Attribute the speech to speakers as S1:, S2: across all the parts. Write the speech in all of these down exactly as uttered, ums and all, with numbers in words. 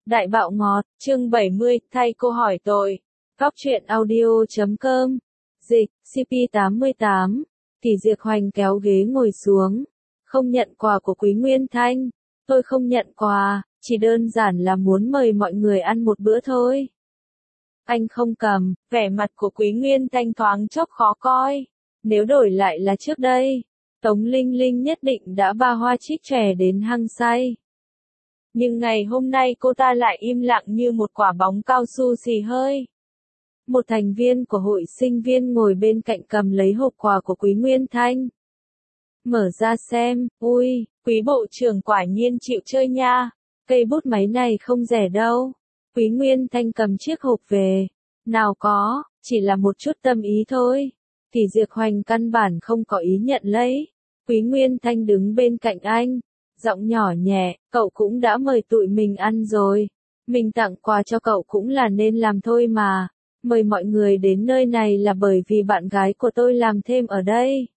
S1: Đại bạo ngọt, chương bảy mươi, thay cô hỏi tội. Góc truyện audio chấm com. Dịch, xê pê tám mươi tám. Tỷ Diệp Hoành kéo ghế ngồi xuống. Không nhận quà của Quý Nguyên Thanh. Tôi không nhận quà, chỉ đơn giản là muốn mời mọi người ăn một bữa thôi. Anh không cầm, vẻ mặt của Quý Nguyên Thanh thoáng chốc khó coi. Nếu đổi lại là trước đây, Tống Linh Linh nhất định đã ba hoa trích trẻ đến hăng say. Nhưng ngày hôm nay cô ta lại im lặng như một quả bóng cao su xì hơi. Một thành viên của hội sinh viên ngồi bên cạnh cầm lấy hộp quà của Quý Nguyên Thanh. Mở ra xem, ui, Quý bộ trưởng quả nhiên chịu chơi nha, cây bút máy này không rẻ đâu. Quý Nguyên Thanh cầm chiếc hộp về. Nào có, chỉ là một chút tâm ý thôi. Tỷ Diệp Hoành căn bản không có ý nhận lấy. Quý Nguyên Thanh đứng bên cạnh anh. Giọng nhỏ nhẹ, cậu cũng đã mời tụi mình ăn rồi. Mình tặng quà cho cậu cũng là nên làm thôi mà. Mời mọi người đến nơi này là bởi vì bạn gái của tôi làm thêm ở đây.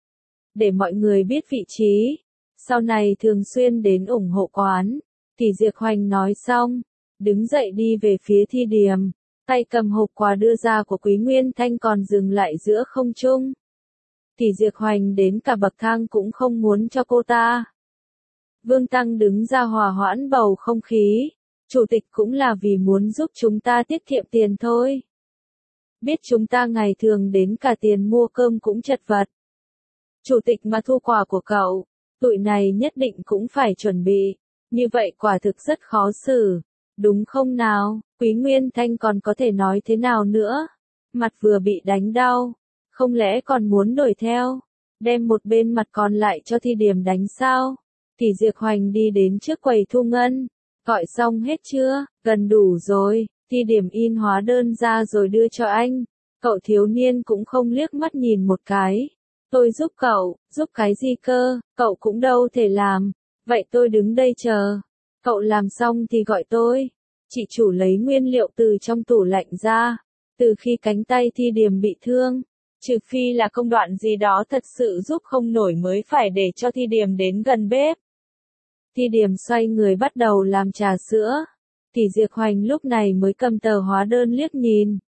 S1: Để mọi người biết vị trí. Sau này thường xuyên đến ủng hộ quán. Tỷ Diệp Hoành nói xong. Đứng dậy đi về phía Thi Điềm. Tay cầm hộp quà đưa ra của Quý Nguyên Thanh còn dừng lại giữa không trung. Tỷ Diệp Hoành đến cả bậc thang cũng không muốn cho cô ta. Vương Tăng đứng ra hòa hoãn bầu không khí. Chủ tịch cũng là vì muốn giúp chúng ta tiết kiệm tiền thôi. Biết chúng ta ngày thường đến cả tiền mua cơm cũng chật vật. Chủ tịch mà thu quà của cậu, tụi này nhất định cũng phải chuẩn bị. Như vậy quả thực rất khó xử. Đúng không nào? Quý Nguyên Thanh còn có thể nói thế nào nữa? Mặt vừa bị đánh đau. Không lẽ còn muốn đổi theo? Đem một bên mặt còn lại cho Thi Điềm đánh sao? Tỷ Diệp Hoành đi đến trước quầy thu ngân. Gọi xong hết chưa? Gần đủ rồi. Thi Điềm in hóa đơn ra rồi đưa cho anh. Cậu thiếu niên cũng không liếc mắt nhìn một cái. Tôi giúp cậu, giúp cái gì cơ? Cậu cũng đâu thể làm. Vậy tôi đứng đây chờ. Cậu làm xong thì gọi tôi. Chị chủ lấy nguyên liệu từ trong tủ lạnh ra. Từ khi cánh tay Thi Điềm bị thương, trừ phi là công đoạn gì đó thật sự giúp không nổi mới phải để cho Thi Điềm đến gần bếp. Thi Điềm xoay người bắt đầu làm trà sữa. Tỷ Diệp Hoành lúc này mới cầm tờ hóa đơn liếc nhìn.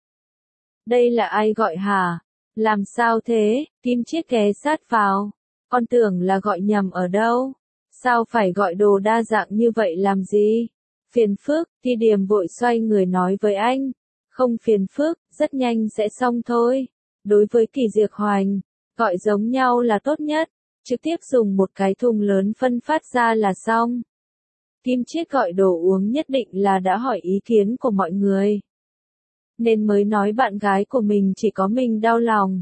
S1: Đây là ai gọi hả? Làm sao thế? Kim Chiết ghé sát vào. Con tưởng là gọi nhầm ở đâu? Sao phải gọi đồ đa dạng như vậy làm gì? Phiền phức. Thi Điềm vội xoay người nói với anh. Không phiền phức, rất nhanh sẽ xong thôi. Đối với Tỷ Diệp Hoành, gọi giống nhau là tốt nhất. Trực tiếp dùng một cái thùng lớn phân phát ra là xong. Kim Chiết gọi đồ uống nhất định là đã hỏi ý kiến của mọi người. Nên mới nói bạn gái của mình chỉ có mình đau lòng.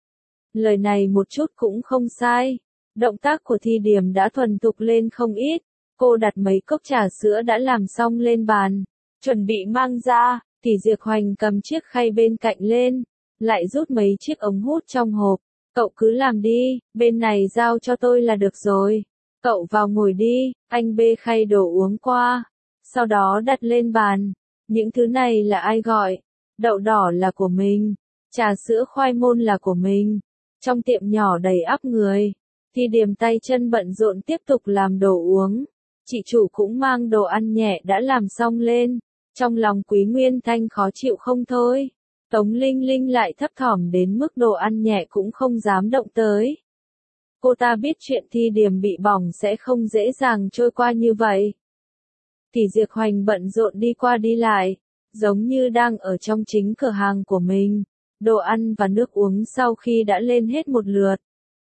S1: Lời này một chút cũng không sai. Động tác của Thi Điềm đã thuần thục lên không ít. Cô đặt mấy cốc trà sữa đã làm xong lên bàn. Chuẩn bị mang ra, Tỷ Diệp Hoành cầm chiếc khay bên cạnh lên. Lại rút mấy chiếc ống hút trong hộp. Cậu cứ làm đi, bên này giao cho tôi là được rồi. Cậu vào ngồi đi, anh bê khay đồ uống qua. Sau đó đặt lên bàn. Những thứ này là ai gọi? Đậu đỏ là của mình. Trà sữa khoai môn là của mình. Trong tiệm nhỏ đầy ắp người. Thi Điềm tay chân bận rộn tiếp tục làm đồ uống. Chị chủ cũng mang đồ ăn nhẹ đã làm xong lên. Trong lòng Quý Nguyên Thanh khó chịu không thôi. Tống Linh Linh lại thấp thỏm đến mức đồ ăn nhẹ cũng không dám động tới. Cô ta biết chuyện Thi Điềm bị bỏng sẽ không dễ dàng trôi qua như vậy. Tỷ Diệp Hoành bận rộn đi qua đi lại, giống như đang ở trong chính cửa hàng của mình. Đồ ăn và nước uống sau khi đã lên hết một lượt.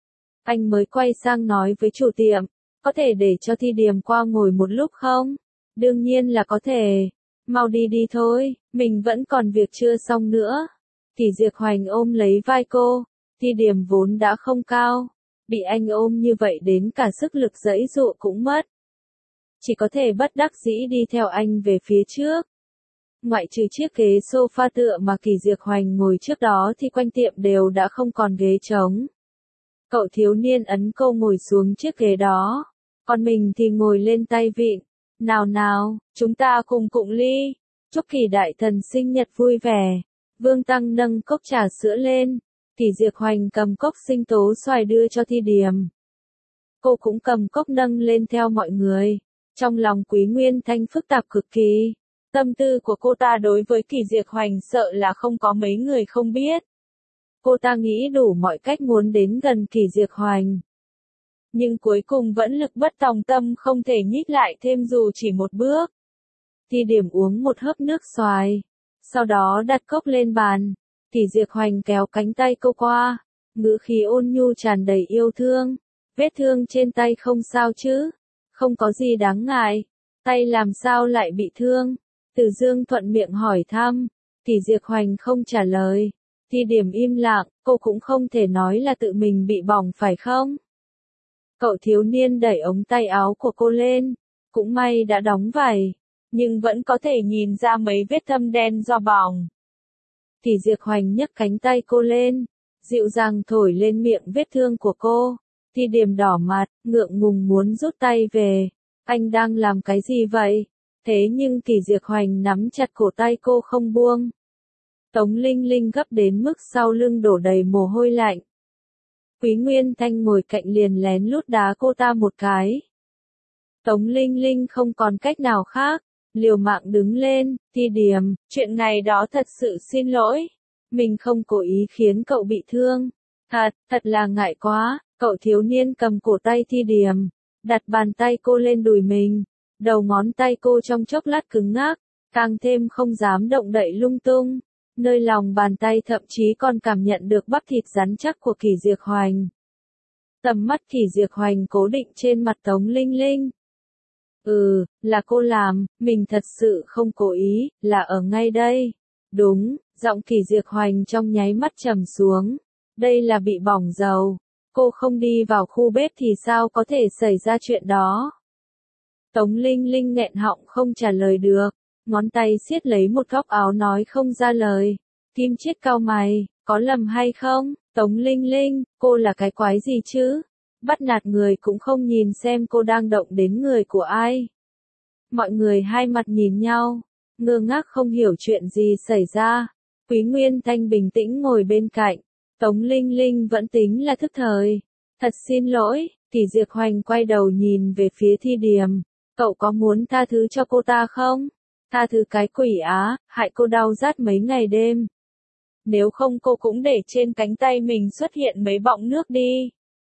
S1: Anh mới quay sang nói với chủ tiệm, có thể để cho Thi Điềm qua ngồi một lúc không? Đương nhiên là có thể. Mau đi đi thôi, mình vẫn còn việc chưa xong nữa. Tỷ Diệp Hoành ôm lấy vai cô. Thi Điềm vốn đã không cao. Bị anh ôm như vậy đến cả sức lực giãy giụa cũng mất. Chỉ có thể bất đắc dĩ đi theo anh về phía trước. Ngoại trừ chiếc ghế sofa tựa mà Kỳ Diệp Hoành ngồi trước đó thì quanh tiệm đều đã không còn ghế trống. Cậu thiếu niên ấn cô ngồi xuống chiếc ghế đó. Còn mình thì ngồi lên tay vịn. Nào nào, chúng ta cùng cụng ly. Chúc Kỳ đại thần sinh nhật vui vẻ. Vương Tăng nâng cốc trà sữa lên. Tỷ Diệp Hoành cầm cốc sinh tố xoài đưa cho Thi Điềm. Cô cũng cầm cốc nâng lên theo mọi người. Trong lòng Quý Nguyên Thanh phức tạp cực kỳ. Tâm tư của cô ta đối với Kỳ Diệp Hoành sợ là không có mấy người không biết. Cô ta nghĩ đủ mọi cách muốn đến gần Kỳ Diệp Hoành. Nhưng cuối cùng vẫn lực bất tòng tâm không thể nhích lại thêm dù chỉ một bước. Ti Điểm uống một hớp nước xoài. Sau đó đặt cốc lên bàn. Kỳ Diệp Hoành kéo cánh tay cô qua. Ngữ khí ôn nhu tràn đầy yêu thương. Vết thương trên tay không sao chứ? Không có gì đáng ngại. Tay làm sao lại bị thương? Từ Dương thuận miệng hỏi thăm. Kỳ Diệp Hoành không trả lời. Ti Điểm im lặng, cô cũng không thể nói là tự mình bị bỏng phải không? Cậu thiếu niên đẩy ống tay áo của cô lên. Cũng may đã đóng vải. Nhưng vẫn có thể nhìn ra mấy vết thâm đen do bỏng. Kỳ Diệp Hoành nhấc cánh tay cô lên. Dịu dàng thổi lên miệng vết thương của cô. Ti Điểm đỏ mặt, ngượng ngùng muốn rút tay về. Anh đang làm cái gì vậy? Thế nhưng Kỳ Diệp Hoành nắm chặt cổ tay cô không buông. Tống Linh Linh gấp đến mức sau lưng đổ đầy mồ hôi lạnh. Quý Nguyên Thanh ngồi cạnh liền lén lút đá cô ta một cái. Tống Linh Linh không còn cách nào khác, liều mạng đứng lên. Ti Điểm, chuyện này đó thật sự xin lỗi. Mình không cố ý khiến cậu bị thương. Thật, thật là ngại quá. Cậu thiếu niên cầm cổ tay Ti Điểm, đặt bàn tay cô lên đùi mình. Đầu ngón tay cô trong chốc lát cứng ngắc, càng thêm không dám động đậy lung tung. Nơi lòng bàn tay thậm chí còn cảm nhận được bắp thịt rắn chắc của Kỳ Diệp Hoành. Tầm mắt Kỳ Diệp Hoành cố định trên mặt Tống Linh Linh. Ừ, là cô làm, mình thật sự không cố ý, là ở ngay đây. Đúng, giọng Kỳ Diệp Hoành trong nháy mắt trầm xuống. Đây là bị bỏng dầu. Cô không đi vào khu bếp thì sao có thể xảy ra chuyện đó. Tống Linh Linh nghẹn họng không trả lời được. Ngón tay siết lấy một góc áo nói không ra lời. Kim Chiết cau mày, có lầm hay không? Tống Linh Linh, cô là cái quái gì chứ? Bắt nạt người cũng không nhìn xem cô đang động đến người của ai. Mọi người hai mặt nhìn nhau, ngơ ngác không hiểu chuyện gì xảy ra. Quý Nguyên Thanh bình tĩnh ngồi bên cạnh. Tống Linh Linh vẫn tính là thức thời. Thật xin lỗi. Kỳ Diệp Hoành quay đầu nhìn về phía Ti Điểm. Cậu có muốn tha thứ cho cô ta không? Tha thứ cái quỷ á, hại cô đau rát mấy ngày đêm. Nếu không cô cũng để trên cánh tay mình xuất hiện mấy bọng nước đi.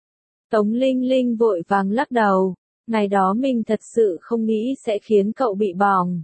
S1: Tống Linh Linh vội vàng lắc đầu. Ngày đó mình thật sự không nghĩ sẽ khiến cậu bị bỏng.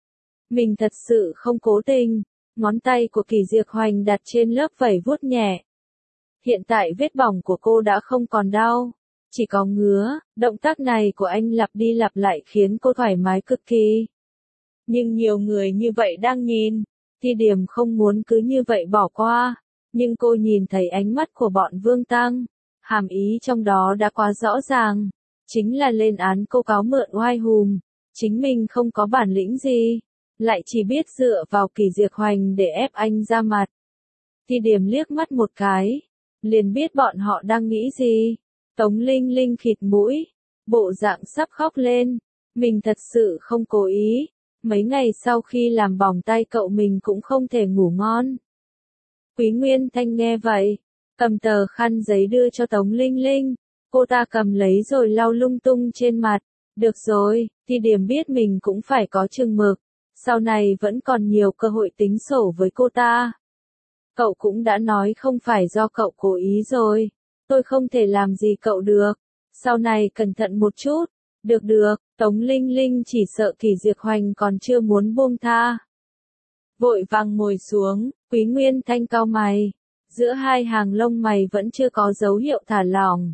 S1: Mình thật sự không cố tình. Ngón tay của Kỳ Diệp Hoành đặt trên lớp vảy vuốt nhẹ. Hiện tại vết bỏng của cô đã không còn đau, chỉ có ngứa. Động tác này của anh lặp đi lặp lại khiến cô thoải mái cực kỳ. Nhưng nhiều người như vậy đang nhìn. Ti Điểm không muốn cứ như vậy bỏ qua. Nhưng cô nhìn thấy ánh mắt của bọn Vương Tăng. Hàm ý trong đó đã quá rõ ràng. Chính là lên án cô cáo mượn oai hùm. Chính mình không có bản lĩnh gì. Lại chỉ biết dựa vào Kỳ Diệp Hoành để ép anh ra mặt. Ti Điểm liếc mắt một cái. Liền biết bọn họ đang nghĩ gì. Tống Linh Linh khịt mũi. Bộ dạng sắp khóc lên. Mình thật sự không cố ý. Mấy ngày sau khi làm bỏng tay cậu mình cũng không thể ngủ ngon. Quý Nguyên Thanh nghe vậy. Cầm tờ khăn giấy đưa cho Tống Linh Linh. Cô ta cầm lấy rồi lau lung tung trên mặt. Được rồi, Ti Điểm biết mình cũng phải có chừng mực. Sau này vẫn còn nhiều cơ hội tính sổ với cô ta. Cậu cũng đã nói không phải do cậu cố ý rồi. Tôi không thể làm gì cậu được. Sau này cẩn thận một chút. Được được, Tống Linh Linh chỉ sợ Kỳ Diệp Hoành còn chưa muốn buông tha. Vội vàng ngồi xuống, Quý Nguyên Thanh cau mày. Giữa hai hàng lông mày vẫn chưa có dấu hiệu thả lỏng.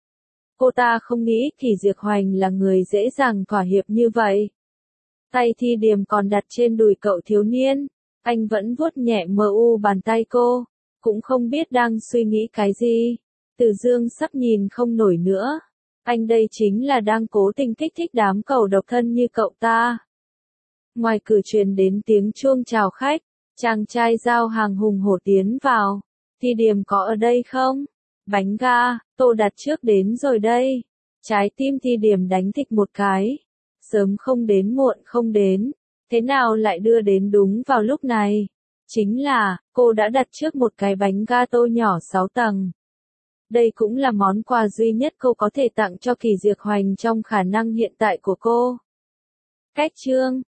S1: Cô ta không nghĩ Kỳ Diệp Hoành là người dễ dàng thỏa hiệp như vậy. Tay Ti Điểm còn đặt trên đùi cậu thiếu niên. Anh vẫn vuốt nhẹ mờ u bàn tay cô. Cũng không biết đang suy nghĩ cái gì. Từ Dương sắp nhìn không nổi nữa. Anh đây chính là đang cố tình kích thích đám cầu độc thân như cậu ta. Ngoài cửa truyền đến tiếng chuông chào khách. Chàng trai giao hàng hùng hổ tiến vào. Ti Điểm có ở đây không? Bánh ga, tô đặt trước đến rồi đây. Trái tim Ti Điểm đánh thịch một cái. Sớm không đến muộn không đến. Thế nào lại đưa đến đúng vào lúc này? Chính là, cô đã đặt trước một cái bánh gato nhỏ sáu tầng. Đây cũng là món quà duy nhất cô có thể tặng cho Kỳ Diệp Hoành trong khả năng hiện tại của cô. Cách chương